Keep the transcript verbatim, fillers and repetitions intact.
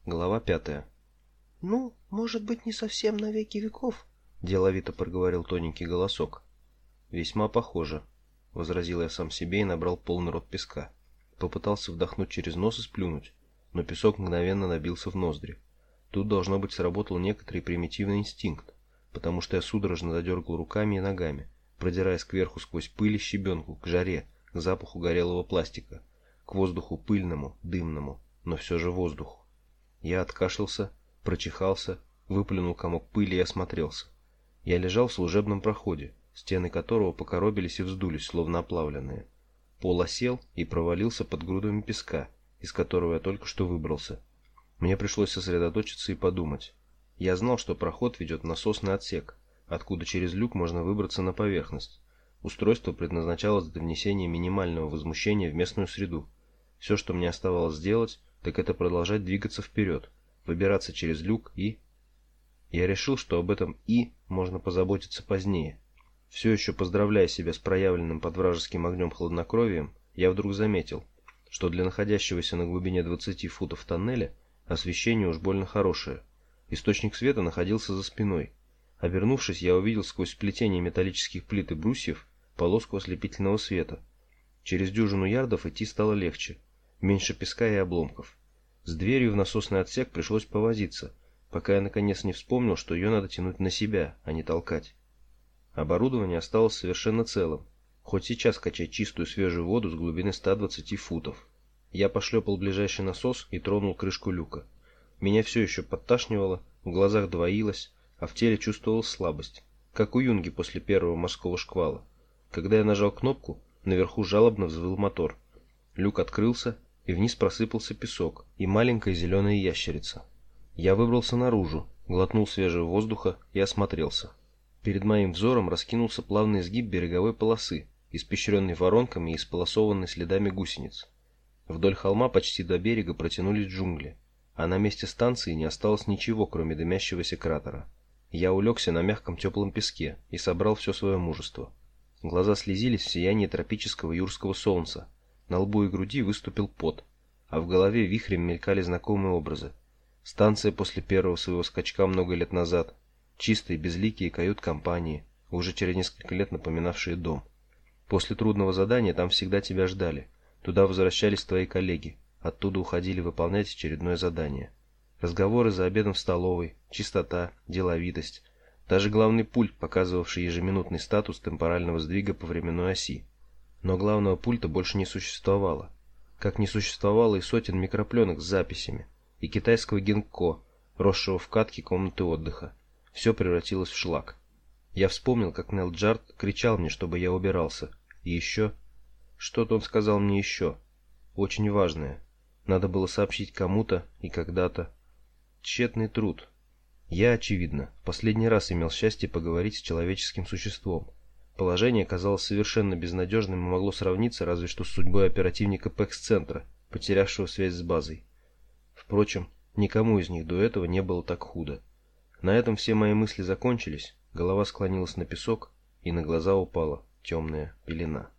Глава пятая. «Ну, может быть, не совсем на веки веков», — деловито проговорил тоненький голосок. «Весьма похоже», — возразил я сам себе и набрал полный рот песка. Попытался вдохнуть через нос и сплюнуть, но песок мгновенно набился в ноздри. Тут, должно быть, сработал некоторый примитивный инстинкт, потому что я судорожно задергал руками и ногами, продираясь кверху сквозь пыль и щебенку, к жаре, к запаху горелого пластика, к воздуху пыльному, дымному, но все же воздуху. Я откашлялся, прочихался, выплюнул комок пыли и осмотрелся. Я лежал в служебном проходе, стены которого покоробились и вздулись, словно оплавленные. Пол осел и провалился под грудами песка, из которого я только что выбрался. Мне пришлось сосредоточиться и подумать. Я знал, что проход ведет в насосный отсек, откуда через люк можно выбраться на поверхность. Устройство предназначалось для внесения минимального возмущения в местную среду. Все, что мне оставалось сделать, так это продолжать двигаться вперед, выбираться через люк и... Я решил, что об этом «и» можно позаботиться позднее. Все еще поздравляя себя с проявленным под вражеским огнем хладнокровием, я вдруг заметил, что для находящегося на глубине двадцати футов тоннеля освещение уж больно хорошее. Источник света находился за спиной. Обернувшись, я увидел сквозь сплетение металлических плит и брусьев полоску ослепительного света. Через дюжину ярдов идти стало легче. Меньше песка и обломков. С дверью в насосный отсек пришлось повозиться, пока я наконец не вспомнил, что ее надо тянуть на себя, а не толкать. Оборудование осталось совершенно целым. Хоть сейчас качать чистую свежую воду с глубины ста двадцати футов. Я пошлепал ближайший насос и тронул крышку люка. Меня все еще подташнивало, в глазах двоилось, а в теле чувствовалась слабость, как у юнги после первого морского шквала. Когда я нажал кнопку, наверху жалобно взвыл мотор. Люк открылся, и вниз просыпался песок и маленькая зеленая ящерица. Я выбрался наружу, глотнул свежего воздуха и осмотрелся. Перед моим взором раскинулся плавный изгиб береговой полосы, испещренный воронками и исполосованный следами гусениц. Вдоль холма почти до берега протянулись джунгли, а на месте станции не осталось ничего, кроме дымящегося кратера. Я улегся на мягком теплом песке и собрал все свое мужество. Глаза слезились в сиянии тропического юрского солнца. На лбу и груди выступил пот, а в голове вихрем мелькали знакомые образы. Станция после первого своего скачка много лет назад, чистые безликие кают-компании, уже через несколько лет напоминавшие дом. После трудного задания там всегда тебя ждали. Туда возвращались твои коллеги, оттуда уходили выполнять очередное задание. Разговоры за обедом в столовой, чистота, деловитость, даже главный пульт, показывавший ежеминутный статус темпорального сдвига по временной оси. Но главного пульта больше не существовало, как не существовало и сотен микропленок с записями, и китайского гинкко, росшего в катке комнаты отдыха. Все превратилось в шлак. Я вспомнил, как Нел Джарт кричал мне, чтобы я убирался. И еще... Что-то он сказал мне еще. Очень важное. Надо было сообщить кому-то и когда-то. Тщетный труд. Я, очевидно, в последний раз имел счастье поговорить с человеческим существом. Положение казалось совершенно безнадежным и могло сравниться разве что с судьбой оперативника Пэкс-центра, потерявшего связь с базой. Впрочем, никому из них до этого не было так худо. На этом все мои мысли закончились, голова склонилась на песок, и на глаза упала темная пелена.